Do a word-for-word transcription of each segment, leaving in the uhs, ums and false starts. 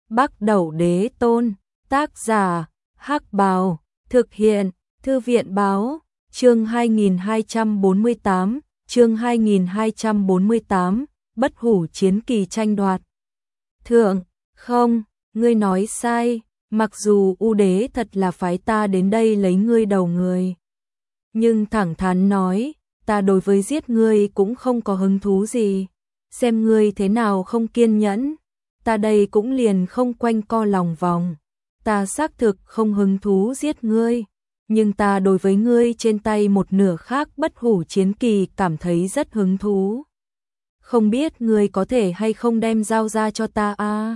Bắc Đẩu Đế Tôn, tác giả, Hắc Bào, thực hiện, Thư viện báo, chương hai nghìn hai trăm bốn mươi tám, chương hai nghìn hai trăm bốn mươi tám, bất hủ chiến kỳ tranh đoạt. Thượng, không, ngươi nói sai, mặc dù U Đế thật là phái ta đến đây lấy ngươi đầu người. Nhưng thẳng thắn nói, ta đối với giết ngươi cũng không có hứng thú gì, xem ngươi thế nào không kiên nhẫn, ta đây cũng liền không quanh co lòng vòng, ta xác thực không hứng thú giết ngươi, nhưng ta đối với ngươi trên tay một nửa khác bất hủ chiến kỳ cảm thấy rất hứng thú. Không biết ngươi có thể hay không đem giao ra cho ta a? À?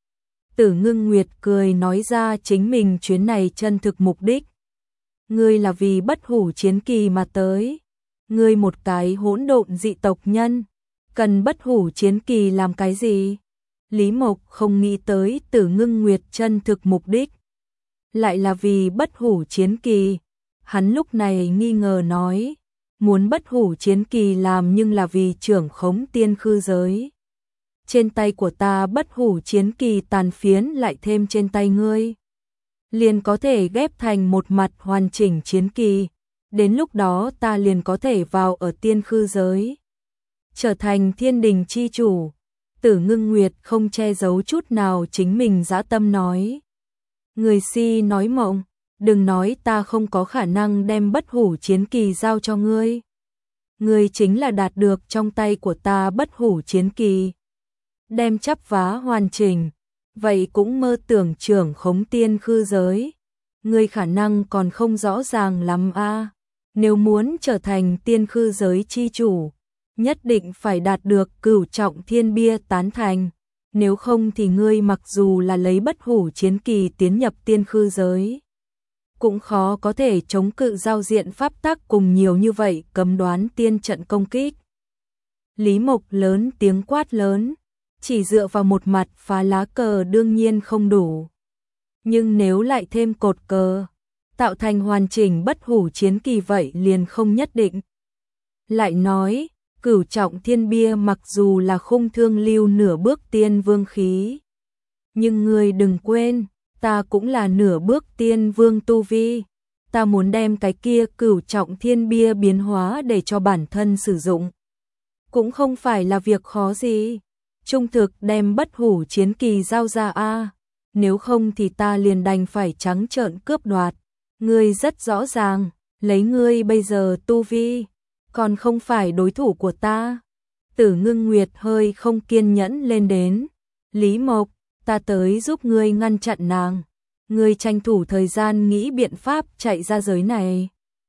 Tử Ngưng Nguyệt cười nói ra chính mình chuyến này chân thực mục đích. Ngươi là vì bất hủ chiến kỳ mà tới. Ngươi một cái hỗn độn dị tộc nhân, cần bất hủ chiến kỳ làm cái gì? Lý Mộc không nghĩ tới Tử Ngưng Nguyệt chân thực mục đích. Lại là vì bất hủ chiến kỳ. Hắn lúc này nghi ngờ nói, muốn bất hủ chiến kỳ làm nhưng là vì trưởng khống tiên khư giới. Trên tay của ta bất hủ chiến kỳ tàn phiến lại thêm trên tay ngươi, liền có thể ghép thành một mặt hoàn chỉnh chiến kỳ, đến lúc đó ta liền có thể vào ở tiên khư giới, trở thành thiên đình chi chủ. Tử Ngưng Nguyệt không che giấu chút nào chính mình dã tâm nói. Người si nói mộng, đừng nói ta không có khả năng đem bất hủ chiến kỳ giao cho ngươi. Ngươi chính là đạt được trong tay của ta bất hủ chiến kỳ, đem chắp vá hoàn chỉnh, vậy cũng mơ tưởng trưởng khống tiên khư giới. Ngươi khả năng còn không rõ ràng lắm a. À. Nếu muốn trở thành tiên khư giới chi chủ, nhất định phải đạt được cửu trọng thiên bia tán thành. Nếu không thì ngươi mặc dù là lấy bất hủ chiến kỳ tiến nhập tiên khư giới, cũng khó có thể chống cự giao diện pháp tắc cùng nhiều như vậy cấm đoán tiên trận công kích. Lý Mộc lớn tiếng quát lớn, chỉ dựa vào một mặt phá lá cờ đương nhiên không đủ. Nhưng nếu lại thêm cột cờ, tạo thành hoàn chỉnh bất hủ chiến kỳ vậy liền không nhất định. Lại nói, cửu trọng thiên bia mặc dù là khung thương lưu nửa bước tiên vương khí, nhưng ngươi đừng quên, ta cũng là nửa bước tiên vương tu vi. Ta muốn đem cái kia cửu trọng thiên bia biến hóa để cho bản thân sử dụng, cũng không phải là việc khó gì. Trung thực đem bất hủ chiến kỳ giao ra a, à. Nếu không thì ta liền đành phải trắng trợn cướp đoạt. Ngươi rất rõ ràng, lấy ngươi bây giờ tu vi, còn không phải đối thủ của ta. Tử Ngưng Nguyệt hơi không kiên nhẫn lên đến. Lý Mộc, ta tới giúp ngươi ngăn chặn nàng. Ngươi tranh thủ thời gian nghĩ biện pháp chạy ra giới này.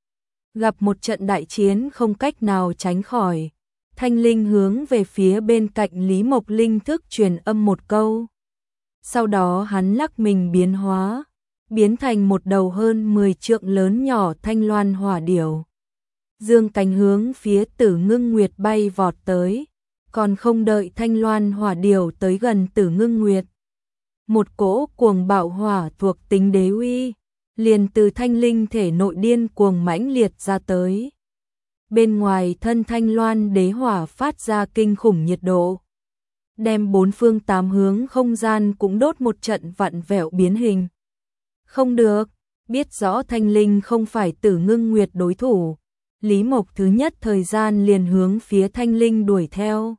Gặp một trận đại chiến không cách nào tránh khỏi, Thanh Linh hướng về phía bên cạnh Lý Mộc linh thức truyền âm một câu. Sau đó hắn lắc mình biến hóa, biến thành một đầu hơn mười trượng lớn nhỏ thanh loan hỏa điểu. Dương cánh hướng phía Tử Ngưng Nguyệt bay vọt tới, còn không đợi thanh loan hỏa điểu tới gần Tử Ngưng Nguyệt. Một cỗ cuồng bạo hỏa thuộc tính đế uy, liền từ thanh linh thể nội điên cuồng mãnh liệt ra tới. Bên ngoài thân thanh loan đế hỏa phát ra kinh khủng nhiệt độ, đem bốn phương tám hướng không gian cũng đốt một trận vặn vẹo biến hình. Không được, biết rõ thanh linh không phải Tử Ngưng Nguyệt đối thủ, Lý Mộc thứ nhất thời gian liền hướng phía thanh linh đuổi theo.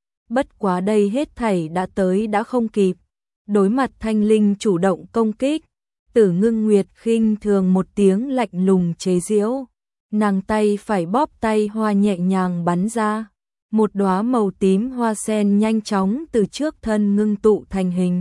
Bất quá đây hết thảy đã tới đã không kịp, đối mặt thanh linh chủ động công kích, Tử Ngưng Nguyệt khinh thường một tiếng lạnh lùng chế giễu. Nàng tay phải bóp tay hoa nhẹ nhàng bắn ra, một đóa màu tím hoa sen nhanh chóng từ trước thân ngưng tụ thành hình.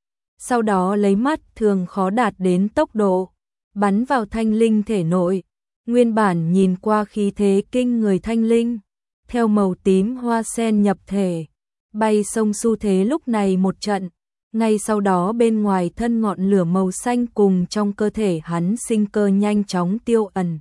Sau đó lấy mắt thường khó đạt đến tốc độ, bắn vào thanh linh thể nội. Nguyên bản nhìn qua khí thế kinh người thanh linh, theo màu tím hoa sen nhập thể, bay sông xu thế lúc này một trận. Ngay sau đó bên ngoài thân ngọn lửa màu xanh cùng trong cơ thể hắn sinh cơ nhanh chóng tiêu ẩn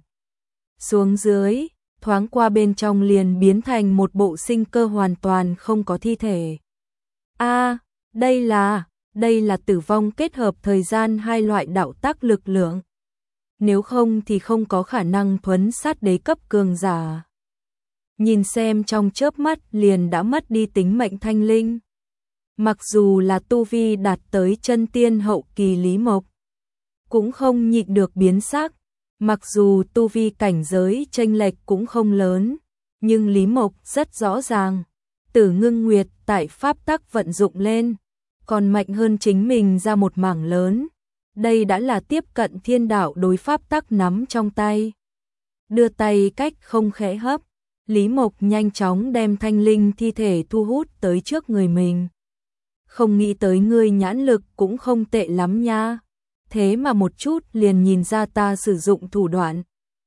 xuống dưới, thoáng qua bên trong liền biến thành một bộ sinh cơ hoàn toàn không có thi thể. A, à, đây là, đây là tử vong kết hợp thời gian hai loại đạo tác lực lượng. Nếu không thì không có khả năng thuấn sát đế cấp cường giả. Nhìn xem trong chớp mắt liền đã mất đi tính mệnh thanh linh. Mặc dù là tu vi đạt tới chân tiên hậu kỳ Lý Mộc, cũng không nhịn được biến sắc. Mặc dù tu vi cảnh giới chênh lệch cũng không lớn, nhưng Lý Mộc rất rõ ràng, Tử Ngưng Nguyệt tại pháp tắc vận dụng lên, còn mạnh hơn chính mình ra một mảng lớn. Đây đã là tiếp cận thiên đạo đối pháp tắc nắm trong tay. Đưa tay cách không khẽ hấp, Lý Mộc nhanh chóng đem thanh linh thi thể thu hút tới trước người mình. Không nghĩ tới ngươi nhãn lực cũng không tệ lắm nha. Thế mà một chút liền nhìn ra ta sử dụng thủ đoạn.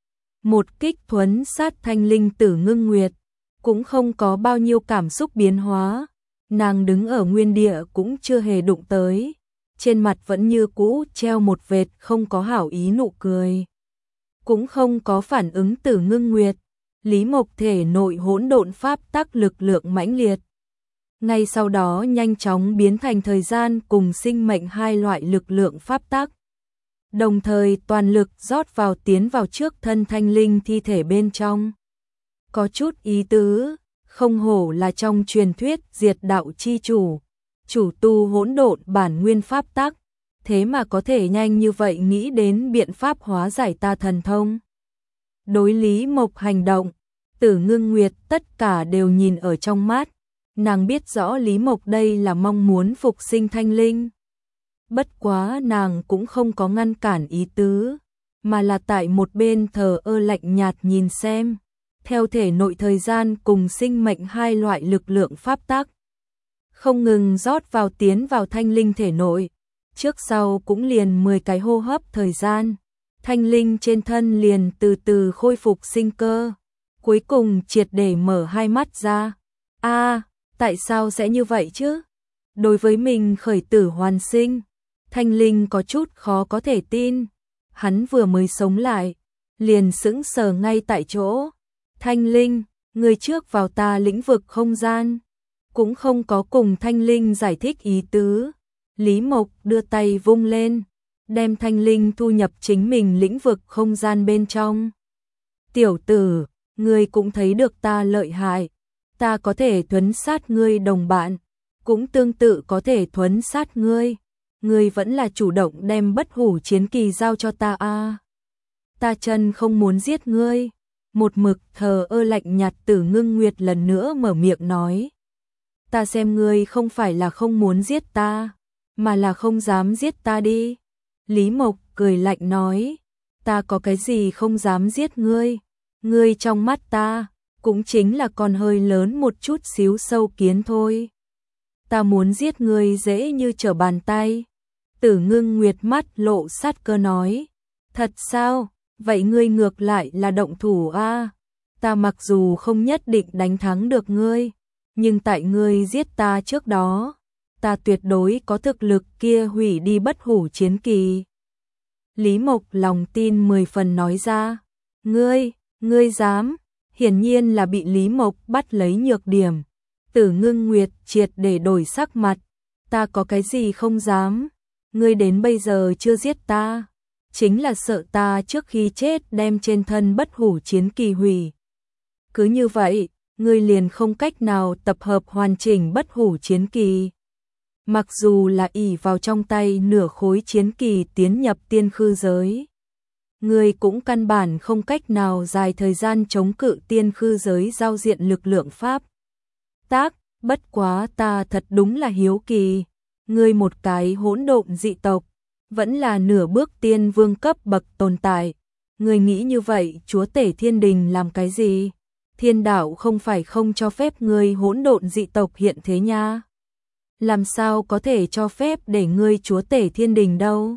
Một kích thuấn sát thanh linh Tử Ngưng Nguyệt, cũng không có bao nhiêu cảm xúc biến hóa. Nàng đứng ở nguyên địa cũng chưa hề đụng tới. Trên mặt vẫn như cũ treo một vệt không có hảo ý nụ cười. Cũng không có phản ứng Tử Ngưng Nguyệt. Lý Mộc thể nội hỗn độn pháp tắc lực lượng mãnh liệt. Ngay sau đó nhanh chóng biến thành thời gian cùng sinh mệnh hai loại lực lượng pháp tắc. Đồng thời toàn lực rót vào tiến vào trước thân thanh linh thi thể bên trong. Có chút ý tứ, không hổ là trong truyền thuyết diệt đạo chi chủ, chủ tu hỗn độn bản nguyên pháp tắc, thế mà có thể nhanh như vậy nghĩ đến biện pháp hóa giải ta thần thông. Đối Lý Mộc hành động, Tử Ngưng Nguyệt tất cả đều nhìn ở trong mắt, nàng biết rõ Lý Mộc đây là mong muốn phục sinh thanh linh. Bất quá nàng cũng không có ngăn cản ý tứ, mà là tại một bên thờ ơ lạnh nhạt nhìn xem, theo thể nội thời gian cùng sinh mệnh hai loại lực lượng pháp tắc. Không ngừng rót vào tiến vào thanh linh thể nội, trước sau cũng liền mười cái hô hấp thời gian, thanh linh trên thân liền từ từ khôi phục sinh cơ, cuối cùng triệt để mở hai mắt ra. A, tại sao sẽ như vậy chứ? Đối với mình khởi tử hoàn sinh, thanh linh có chút khó có thể tin, hắn vừa mới sống lại, liền sững sờ ngay tại chỗ. Thanh linh, người trước vào ta lĩnh vực không gian, cũng không có cùng thanh linh giải thích ý tứ. Lý Mộc đưa tay vung lên, đem thanh linh thu nhập chính mình lĩnh vực không gian bên trong. Tiểu tử, ngươi cũng thấy được ta lợi hại, ta có thể thuấn sát ngươi đồng bạn, cũng tương tự có thể thuấn sát ngươi. Ngươi vẫn là chủ động đem bất hủ chiến kỳ giao cho ta a. À. Ta chân không muốn giết ngươi. Một mực thờ ơ lạnh nhạt Tử Ngưng Nguyệt lần nữa mở miệng nói. Ta xem ngươi không phải là không muốn giết ta, mà là không dám giết ta đi. Lý Mộc cười lạnh nói, ta có cái gì không dám giết ngươi, ngươi trong mắt ta, cũng chính là còn hơi lớn một chút xíu sâu kiến thôi. Ta muốn giết ngươi dễ như trở bàn tay. Tử Ngưng Nguyệt mắt lộ sát cơ nói, thật sao? Vậy ngươi ngược lại là động thủ a. À? Ta mặc dù không nhất định đánh thắng được ngươi, nhưng tại ngươi giết ta trước đó, ta tuyệt đối có thực lực kia hủy đi bất hủ chiến kỳ. Lý Mộc lòng tin mười phần nói ra, ngươi, ngươi dám, hiển nhiên là bị Lý Mộc bắt lấy nhược điểm. Tử Ngưng Nguyệt triệt để đổi sắc mặt, ta có cái gì không dám, ngươi đến bây giờ chưa giết ta. Chính là sợ ta trước khi chết đem trên thân bất hủ chiến kỳ hủy. Cứ như vậy, ngươi liền không cách nào tập hợp hoàn chỉnh bất hủ chiến kỳ. Mặc dù là ỷ vào trong tay nửa khối chiến kỳ tiến nhập tiên khư giới, ngươi cũng căn bản không cách nào dài thời gian chống cự tiên khư giới giao diện lực lượng pháp tác. Bất quá ta thật đúng là hiếu kỳ, ngươi một cái hỗn độn dị tộc, vẫn là nửa bước tiên vương cấp bậc tồn tại. Người nghĩ như vậy chúa tể thiên đình làm cái gì? Thiên đạo không phải không cho phép ngươi hỗn độn dị tộc hiện thế nha. Làm sao có thể cho phép để ngươi chúa tể thiên đình đâu?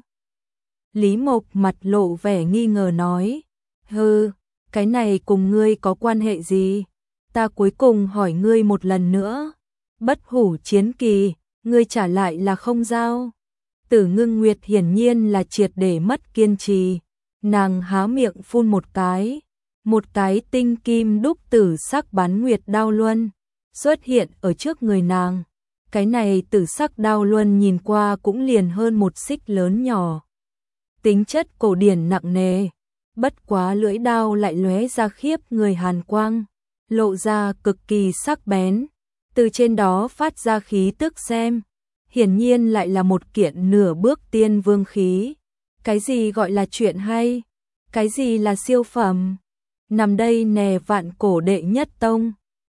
Lý Mộc mặt lộ vẻ nghi ngờ nói, hừ, cái này cùng ngươi có quan hệ gì? Ta cuối cùng hỏi ngươi một lần nữa, bất hủ chiến kỳ, ngươi trả lại là không giao. Tử Ngưng Nguyệt hiển nhiên là triệt để mất kiên trì, nàng há miệng phun một cái, một cái tinh kim đúc tử sắc bán nguyệt đao luân xuất hiện ở trước người nàng. Cái này tử sắc đao luân nhìn qua cũng liền hơn một xích lớn nhỏ, tính chất cổ điển nặng nề, bất quá lưỡi đao lại lóe ra khiếp người hàn quang, lộ ra cực kỳ sắc bén. từ trên đó phát ra khí tức xem. Hiển nhiên lại là một kiện nửa bước tiên vương khí. Cái gì gọi là chuyện hay? Cái gì là siêu phẩm? Nằm đây nè vạn cổ đệ nhất tông.